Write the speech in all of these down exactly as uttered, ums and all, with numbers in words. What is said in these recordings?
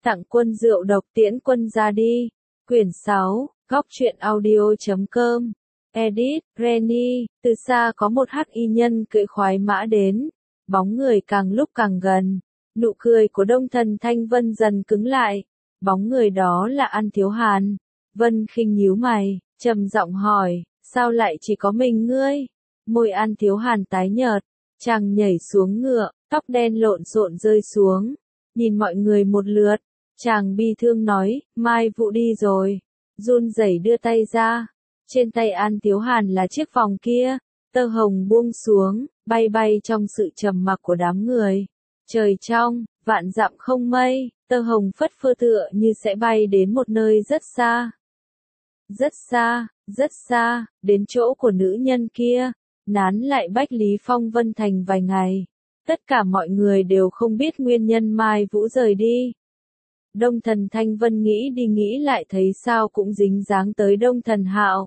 Tặng quân rượu độc tiễn quân ra đi. Quyển sáu, góc truyện audio chấm com. Edit, Renny, từ xa có một hắc y nhân cưỡi khoái mã đến. Bóng người càng lúc càng gần. Nụ cười của Đông Thần Thanh Vân dần cứng lại. Bóng người đó là An Thiếu Hàn. Vân Khinh nhíu mày, trầm giọng hỏi, sao lại chỉ có mình ngươi? Môi An Thiếu Hàn tái nhợt, chàng nhảy xuống ngựa, tóc đen lộn xộn rơi xuống. Nhìn mọi người một lượt, chàng bi thương nói, Mai Vũ đi rồi. Run rẩy đưa tay ra. Trên tay An Thiếu Hàn là chiếc vòng kia, tơ hồng buông xuống, bay bay trong sự trầm mặc của đám người. Trời trong, vạn dặm không mây, tơ hồng phất phơ tựa như sẽ bay đến một nơi rất xa. Rất xa, rất xa, đến chỗ của nữ nhân kia, nán lại Bách Lý Phong Vân Thành vài ngày. Tất cả mọi người đều không biết nguyên nhân Mai Vũ rời đi. Đông Thần Thanh Vân nghĩ đi nghĩ lại thấy sao cũng dính dáng tới Đông Thần Hạo.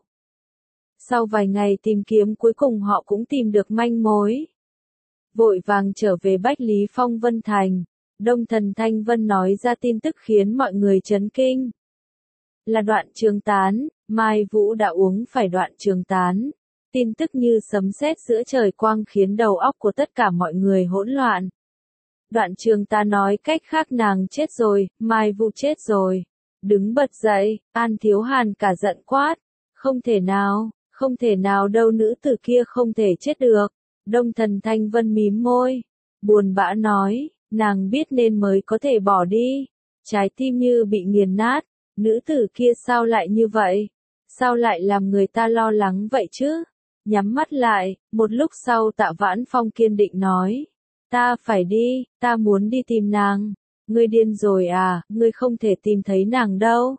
Sau vài ngày tìm kiếm cuối cùng họ cũng tìm được manh mối. Vội vàng trở về Bách Lý Phong Vân Thành, Đông Thần Thanh Vân nói ra tin tức khiến mọi người chấn kinh. Là Đoạn Trường Tán, Mai Vũ đã uống phải Đoạn Trường Tán. Tin tức như sấm sét giữa trời quang khiến đầu óc của tất cả mọi người hỗn loạn. Đoạn Trường Tán nói cách khác nàng chết rồi, Mai Vũ chết rồi. Đứng bật dậy, An Thiếu Hàn cả giận quát. Không thể nào, không thể nào đâu, nữ tử kia không thể chết được. Đông Thần Thanh Vân mím môi, buồn bã nói, nàng biết nên mới có thể bỏ đi. Trái tim như bị nghiền nát, nữ tử kia sao lại như vậy? Sao lại làm người ta lo lắng vậy chứ? Nhắm mắt lại, một lúc sau Tạ Vãn Phong kiên định nói. Ta phải đi, ta muốn đi tìm nàng. Ngươi điên rồi à, ngươi không thể tìm thấy nàng đâu.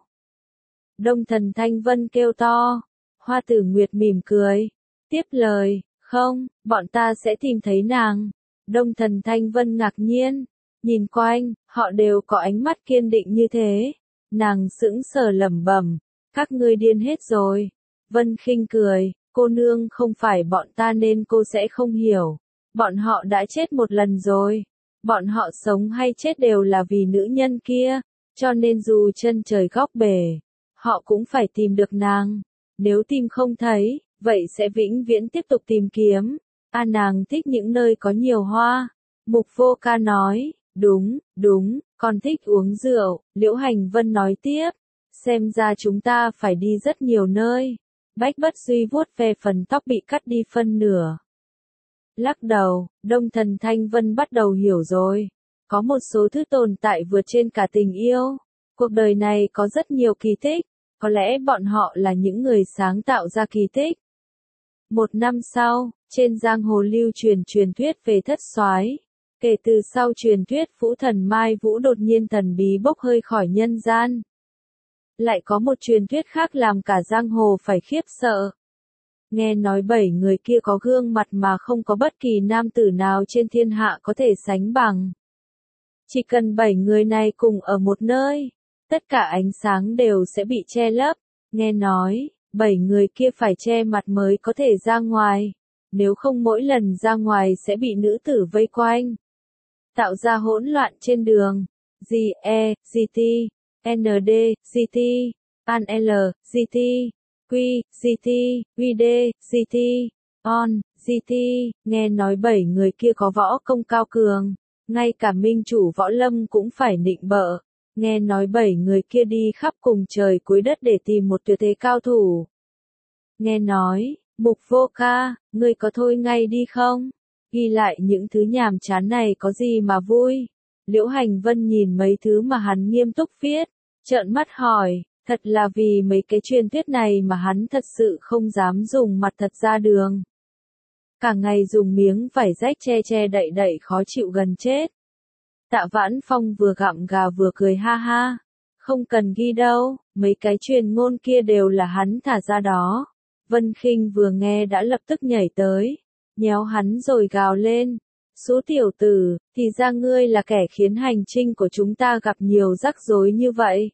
Đông Thần Thanh Vân kêu to. Hoa Tử Nguyệt mỉm cười. Tiếp lời, không, bọn ta sẽ tìm thấy nàng. Đông Thần Thanh Vân ngạc nhiên. Nhìn quanh, họ đều có ánh mắt kiên định như thế. Nàng sững sờ lẩm bẩm. Các ngươi điên hết rồi. Vân Khinh cười. Cô nương không phải bọn ta nên cô sẽ không hiểu. Bọn họ đã chết một lần rồi. Bọn họ sống hay chết đều là vì nữ nhân kia. Cho nên dù chân trời góc bể, họ cũng phải tìm được nàng. Nếu tìm không thấy, vậy sẽ vĩnh viễn tiếp tục tìm kiếm. A nàng thích những nơi có nhiều hoa. Mục Vô Ca nói, đúng, đúng, con thích uống rượu. Liễu Hành Vân nói tiếp, xem ra chúng ta phải đi rất nhiều nơi. Bách Bất Duy vuốt ve phần tóc bị cắt đi phân nửa. Lắc đầu, Đông Thần Thanh Vân bắt đầu hiểu rồi. Có một số thứ tồn tại vượt trên cả tình yêu. Cuộc đời này có rất nhiều kỳ tích. Có lẽ bọn họ là những người sáng tạo ra kỳ tích. Một năm sau, trên giang hồ lưu truyền truyền thuyết về Thất Soái. Kể từ sau truyền thuyết Vũ Thần Mai Vũ đột nhiên thần bí bốc hơi khỏi nhân gian. Lại có một truyền thuyết khác làm cả giang hồ phải khiếp sợ. Nghe nói bảy người kia có gương mặt mà không có bất kỳ nam tử nào trên thiên hạ có thể sánh bằng. Chỉ cần bảy người này cùng ở một nơi, tất cả ánh sáng đều sẽ bị che lấp. Nghe nói, bảy người kia phải che mặt mới có thể ra ngoài. Nếu không mỗi lần ra ngoài sẽ bị nữ tử vây quanh. Tạo ra hỗn loạn trên đường. G E, G T, N D, G T, An L, G T, Q, G T, Q D, G T, On, G T. Nghe nói bảy người kia có võ công cao cường. Ngay cả minh chủ võ lâm cũng phải nịnh bợ. Nghe nói bảy người kia đi khắp cùng trời cuối đất để tìm một tuyệt thế cao thủ. Nghe nói, Mục Vô Ca, ngươi có thôi ngay đi không? Ghi lại những thứ nhàm chán này có gì mà vui? Liễu Hành Vân nhìn mấy thứ mà hắn nghiêm túc viết, trợn mắt hỏi, thật là vì mấy cái truyền thuyết này mà hắn thật sự không dám dùng mặt thật ra đường. Cả ngày dùng miếng vải rách che che đậy đậy khó chịu gần chết. Tạ Vãn Phong vừa gặm gà vừa cười ha ha. Không cần ghi đâu, mấy cái truyền ngôn kia đều là hắn thả ra đó. Vân Khinh vừa nghe đã lập tức nhảy tới, nhéo hắn rồi gào lên. Số tiểu tử, thì ra ngươi là kẻ khiến hành trình của chúng ta gặp nhiều rắc rối như vậy.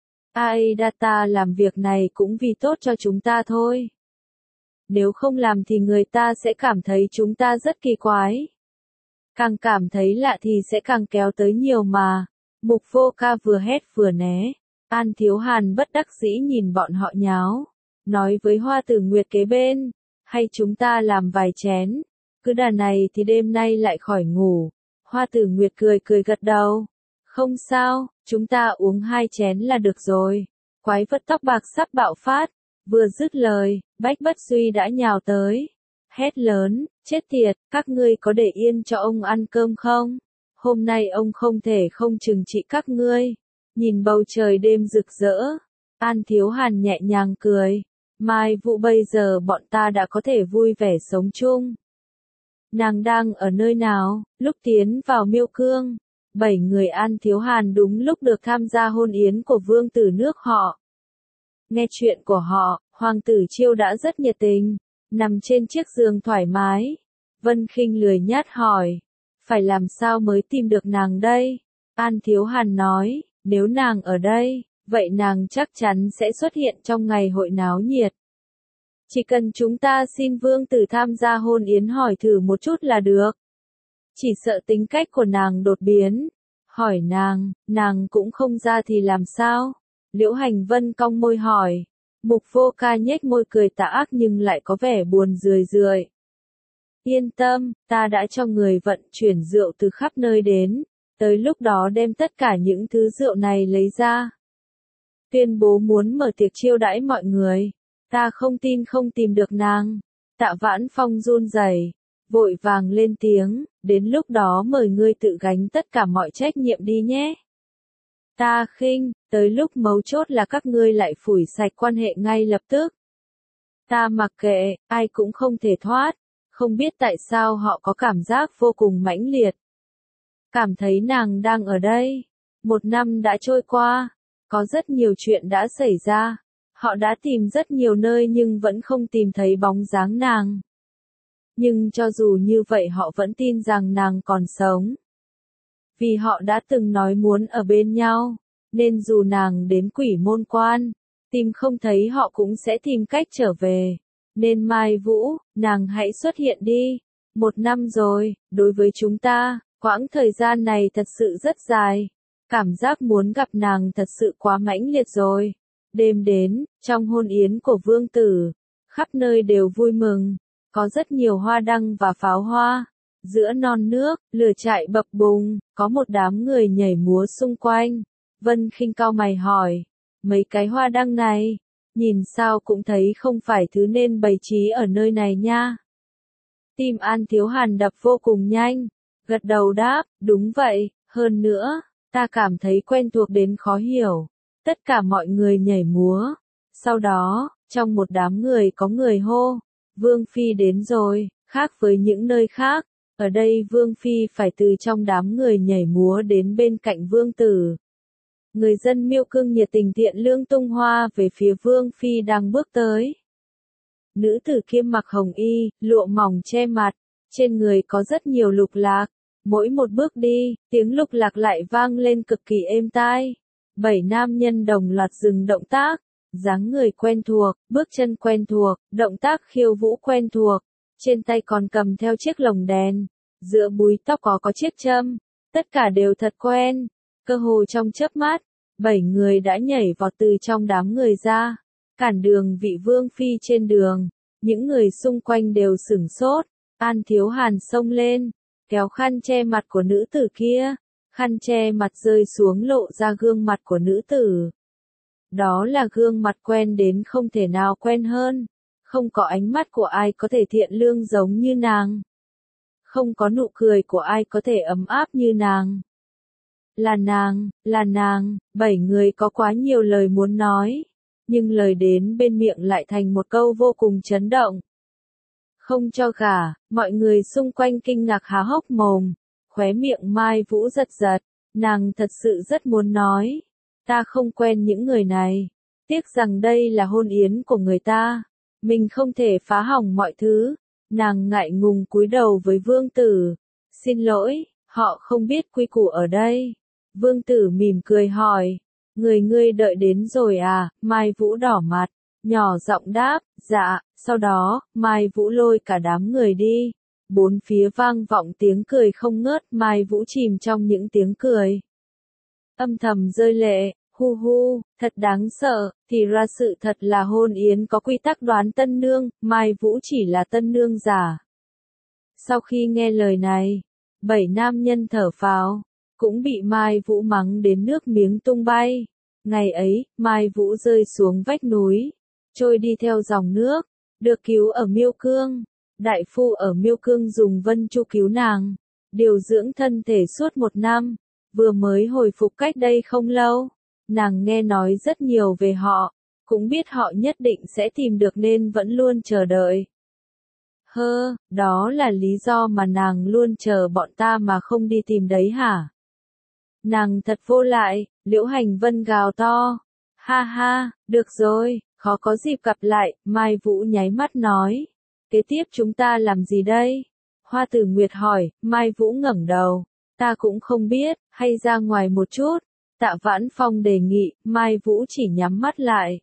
Ai Data làm việc này cũng vì tốt cho chúng ta thôi. Nếu không làm thì người ta sẽ cảm thấy chúng ta rất kỳ quái. Càng cảm thấy lạ thì sẽ càng kéo tới nhiều mà. Mục Vô Ca vừa hét vừa né. An Thiếu Hàn bất đắc dĩ nhìn bọn họ nháo. Nói với Hoa Tử Nguyệt kế bên. Hay chúng ta làm vài chén. Cứ đà này thì đêm nay lại khỏi ngủ. Hoa Tử Nguyệt cười cười gật đầu. Không sao, chúng ta uống hai chén là được rồi. Quái vật tóc bạc sắp bạo phát. Vừa dứt lời, Bách Bất Duy đã nhào tới. Hét lớn, chết tiệt, các ngươi có để yên cho ông ăn cơm không? Hôm nay ông không thể không trừng trị các ngươi. Nhìn bầu trời đêm rực rỡ. An Thiếu Hàn nhẹ nhàng cười. Mai Vũ bây giờ bọn ta đã có thể vui vẻ sống chung. Nàng đang ở nơi nào? Lúc tiến vào Miêu Cương, bảy người An Thiếu Hàn đúng lúc được tham gia hôn yến của vương tử nước họ. Nghe chuyện của họ, Hoàng tử Chiêu đã rất nhiệt tình, nằm trên chiếc giường thoải mái. Vân Khinh lười nhát hỏi, phải làm sao mới tìm được nàng đây? An Thiếu Hàn nói, nếu nàng ở đây, vậy nàng chắc chắn sẽ xuất hiện trong ngày hội náo nhiệt. Chỉ cần chúng ta xin vương tử tham gia hôn yến hỏi thử một chút là được. Chỉ sợ tính cách của nàng đột biến. Hỏi nàng, nàng cũng không ra thì làm sao? Liễu Hành Vân cong môi hỏi. Mục Vô Ca nhếch môi cười tà ác nhưng lại có vẻ buồn rười rượi. Yên tâm, ta đã cho người vận chuyển rượu từ khắp nơi đến. Tới lúc đó đem tất cả những thứ rượu này lấy ra. Tuyên bố muốn mở tiệc chiêu đãi mọi người. Ta không tin không tìm được nàng. Tạ Vãn Phong run rẩy, vội vàng lên tiếng, đến lúc đó mời ngươi tự gánh tất cả mọi trách nhiệm đi nhé. Ta khinh, tới lúc mấu chốt là các ngươi lại phủi sạch quan hệ ngay lập tức. Ta mặc kệ, ai cũng không thể thoát, không biết tại sao họ có cảm giác vô cùng mãnh liệt. Cảm thấy nàng đang ở đây. Một năm đã trôi qua, có rất nhiều chuyện đã xảy ra. Họ đã tìm rất nhiều nơi nhưng vẫn không tìm thấy bóng dáng nàng. Nhưng cho dù như vậy họ vẫn tin rằng nàng còn sống. Vì họ đã từng nói muốn ở bên nhau, nên dù nàng đến Quỷ Môn Quan, tìm không thấy họ cũng sẽ tìm cách trở về. Nên Mai Vũ, nàng hãy xuất hiện đi. Một năm rồi, đối với chúng ta, quãng thời gian này thật sự rất dài. Cảm giác muốn gặp nàng thật sự quá mãnh liệt rồi. Đêm đến, trong hôn yến của vương tử, khắp nơi đều vui mừng, có rất nhiều hoa đăng và pháo hoa. Giữa non nước, lửa trại bập bùng, có một đám người nhảy múa xung quanh. Vân Khinh cau mày hỏi, mấy cái hoa đăng này, nhìn sao cũng thấy không phải thứ nên bày trí ở nơi này nha. Tim An Thiếu Hàn đập vô cùng nhanh, gật đầu đáp, đúng vậy, hơn nữa, ta cảm thấy quen thuộc đến khó hiểu. Tất cả mọi người nhảy múa. Sau đó, trong một đám người có người hô, Vương Phi đến rồi, khác với những nơi khác. Ở đây Vương Phi phải từ trong đám người nhảy múa đến bên cạnh Vương Tử. Người dân Miêu Cương nhiệt tình thiện lương tung hoa về phía Vương Phi đang bước tới. Nữ tử kia mặc hồng y, lụa mỏng che mặt, trên người có rất nhiều lục lạc. Mỗi một bước đi, tiếng lục lạc lại vang lên cực kỳ êm tai. Bảy nam nhân đồng loạt dừng động tác, dáng người quen thuộc, bước chân quen thuộc, động tác khiêu vũ quen thuộc, trên tay còn cầm theo chiếc lồng đèn, giữa búi tóc có có chiếc châm, tất cả đều thật quen, cơ hồ trong chớp mắt, bảy người đã nhảy vọt từ trong đám người ra, cản đường vị vương phi trên đường, những người xung quanh đều sửng sốt, An Thiếu Hàn xông lên, kéo khăn che mặt của nữ tử kia. Khăn che mặt rơi xuống lộ ra gương mặt của nữ tử. Đó là gương mặt quen đến không thể nào quen hơn. Không có ánh mắt của ai có thể thiện lương giống như nàng. Không có nụ cười của ai có thể ấm áp như nàng. Là nàng, là nàng, bảy người có quá nhiều lời muốn nói. Nhưng lời đến bên miệng lại thành một câu vô cùng chấn động. Không cho gả, mọi người xung quanh kinh ngạc há hốc mồm. Khóe miệng Mai Vũ giật giật, nàng thật sự rất muốn nói. Ta không quen những người này. Tiếc rằng đây là hôn yến của người ta. Mình không thể phá hỏng mọi thứ. Nàng ngại ngùng cúi đầu với vương tử. Xin lỗi, họ không biết quy củ ở đây. Vương tử mỉm cười hỏi. Người ngươi đợi đến rồi à? Mai Vũ đỏ mặt, nhỏ giọng đáp, dạ. Sau đó, Mai Vũ lôi cả đám người đi. Bốn phía vang vọng tiếng cười không ngớt, Mai Vũ chìm trong những tiếng cười. âm thầm rơi lệ, hu hu, thật đáng sợ, thì ra sự thật là hôn yến có quy tắc đoán tân nương, Mai Vũ chỉ là tân nương giả. Sau khi nghe lời này, bảy nam nhân thở phào, cũng bị Mai Vũ mắng đến nước miếng tung bay. Ngày ấy, Mai Vũ rơi xuống vách núi, trôi đi theo dòng nước, được cứu ở Miêu Cương. Đại phu ở Miêu Cương dùng Vân Chu cứu nàng, điều dưỡng thân thể suốt một năm, vừa mới hồi phục cách đây không lâu. Nàng nghe nói rất nhiều về họ, cũng biết họ nhất định sẽ tìm được nên vẫn luôn chờ đợi. Hơ, đó là lý do mà nàng luôn chờ bọn ta mà không đi tìm đấy hả? Nàng thật vô lại, Liễu Hành Vân gào to. Ha ha, được rồi, khó có dịp gặp lại, Mai Vũ nháy mắt nói. Kế tiếp chúng ta làm gì đây? Hoa Tử Nguyệt hỏi, Mai Vũ ngẩng đầu. Ta cũng không biết, hay ra ngoài một chút. Tạ Vãn Phong đề nghị, Mai Vũ chỉ nhắm mắt lại.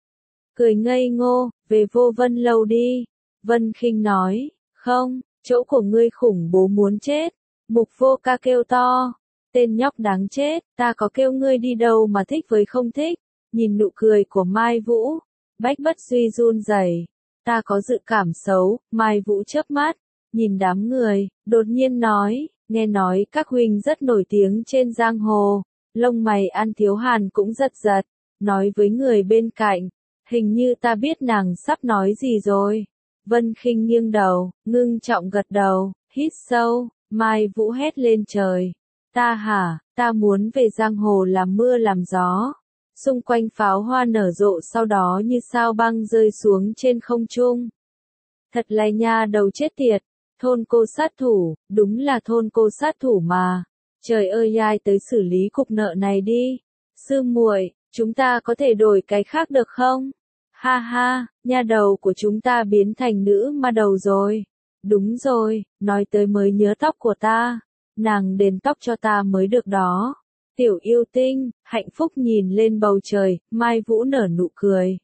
Cười ngây ngô, về Vô Vân lâu đi. Vân Khinh nói, không, chỗ của ngươi khủng bố muốn chết. Mục Vô Ca kêu to, tên nhóc đáng chết, ta có kêu ngươi đi đâu mà thích với không thích. Nhìn nụ cười của Mai Vũ, Bách Bất Duy run rẩy. Ta có dự cảm xấu, Mai Vũ chớp mắt, nhìn đám người, đột nhiên nói, nghe nói các huynh rất nổi tiếng trên giang hồ. Lông mày An Thiếu Hàn cũng giật giật, nói với người bên cạnh, hình như ta biết nàng sắp nói gì rồi. Vân Khinh nghiêng đầu, ngưng trọng gật đầu, hít sâu, Mai Vũ hét lên trời. Ta hả, ta muốn về giang hồ làm mưa làm gió. Xung quanh pháo hoa nở rộ sau đó như sao băng rơi xuống trên không trung. Thật là nha đầu chết tiệt, thôn cô sát thủ, đúng là thôn cô sát thủ mà. Trời ơi ai tới xử lý cục nợ này đi. Sư muội, chúng ta có thể đổi cái khác được không? Ha ha, nha đầu của chúng ta biến thành nữ ma đầu rồi. Đúng rồi, nói tới mới nhớ tóc của ta. Nàng đền tóc cho ta mới được đó. Tiểu yêu tinh, hạnh phúc nhìn lên bầu trời, Mai Vũ nở nụ cười.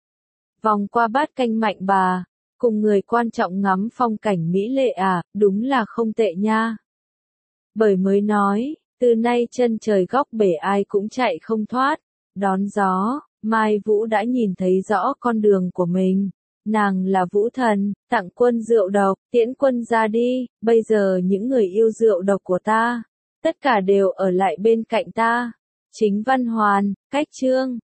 Vòng qua bát canh mạnh bà, cùng người quan trọng ngắm phong cảnh mỹ lệ à, đúng là không tệ nha. Bởi mới nói, từ nay chân trời góc bể ai cũng chạy không thoát. Đón gió, Mai Vũ đã nhìn thấy rõ con đường của mình. Nàng là Vũ Thần, tặng quân rượu độc, tiễn quân ra đi, bây giờ những người yêu rượu độc của ta, tất cả đều ở lại bên cạnh ta. Chính Văn Hoàn, Cách Chương